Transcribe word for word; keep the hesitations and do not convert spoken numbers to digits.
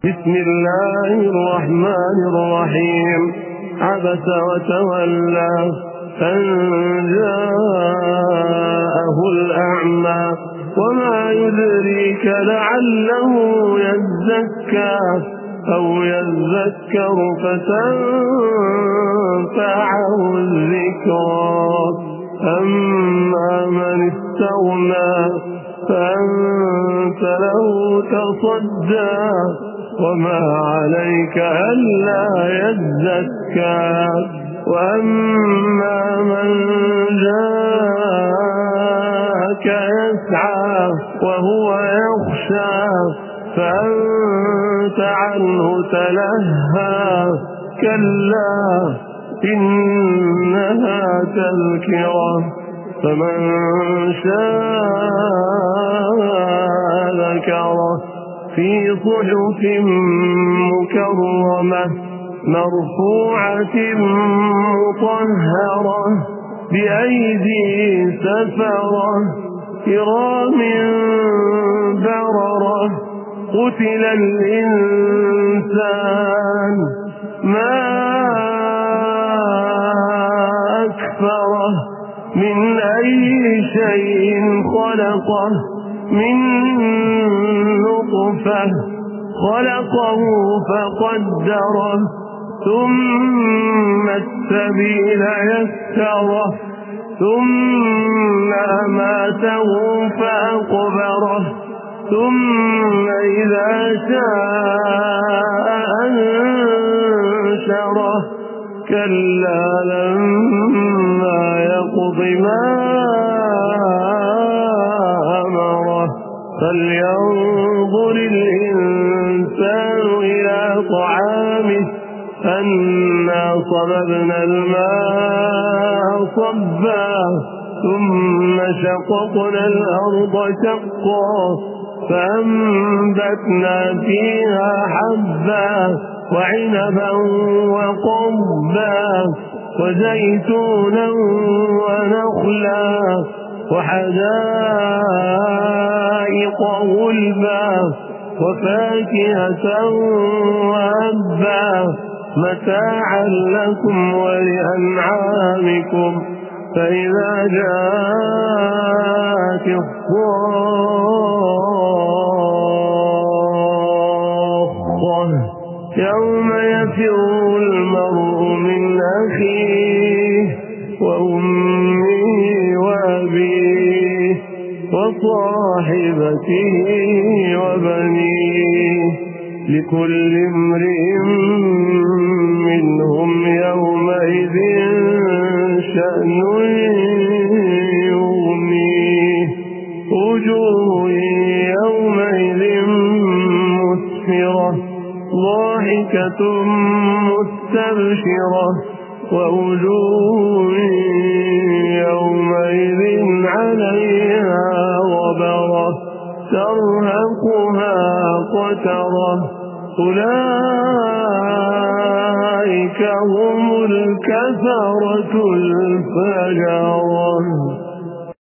بسم الله الرحمن الرحيم. عبس وتولى أن جاءه الأعمى وما يدريك لعله يزكى أو يذكر فتنفعه الذكرى. أما من استغنى فأنت له تصدى وما عليك ألا يزكى. وأما من جاءك يسعى وهو يخشى فأنت عنه تلهى. كلا إنها تذكرة فمن شاء ذكره في صحف مكرمة مرفوعة مطهرة بأيدي سفرة كرام بررة. قتل الإنسان ما أكفره من أي شيء خلقه من نطفة خلقه فقدره ثم السبيل يسره ثم أماته فأقبره ثم إذا شاء أنشره. كلا لما يقض ما أمره فلينظر الإنسان إلى طعامه أنا صببنا الماء صبا ثم شققنا الأرض شقا فأنبتنا فيها حبا وعنبا وقضبا وزيتونا ونخلا وحدائق غلبا وفاكهة وأبا متاعا لكم ولأنعامكم. فإذا جاءت الصاخة يوم يفر المرء من أخيه وأمه وأبيه وصاحبته وبنيه لكل امرئ منهم يومئذ شأن يغنيه. وجوه يومئذ مسفرة ضاحكة مستبشرة ووجوه يومئذ عليها غبرة ترهقها قترة. أولئك هم الكفرة الفجرة.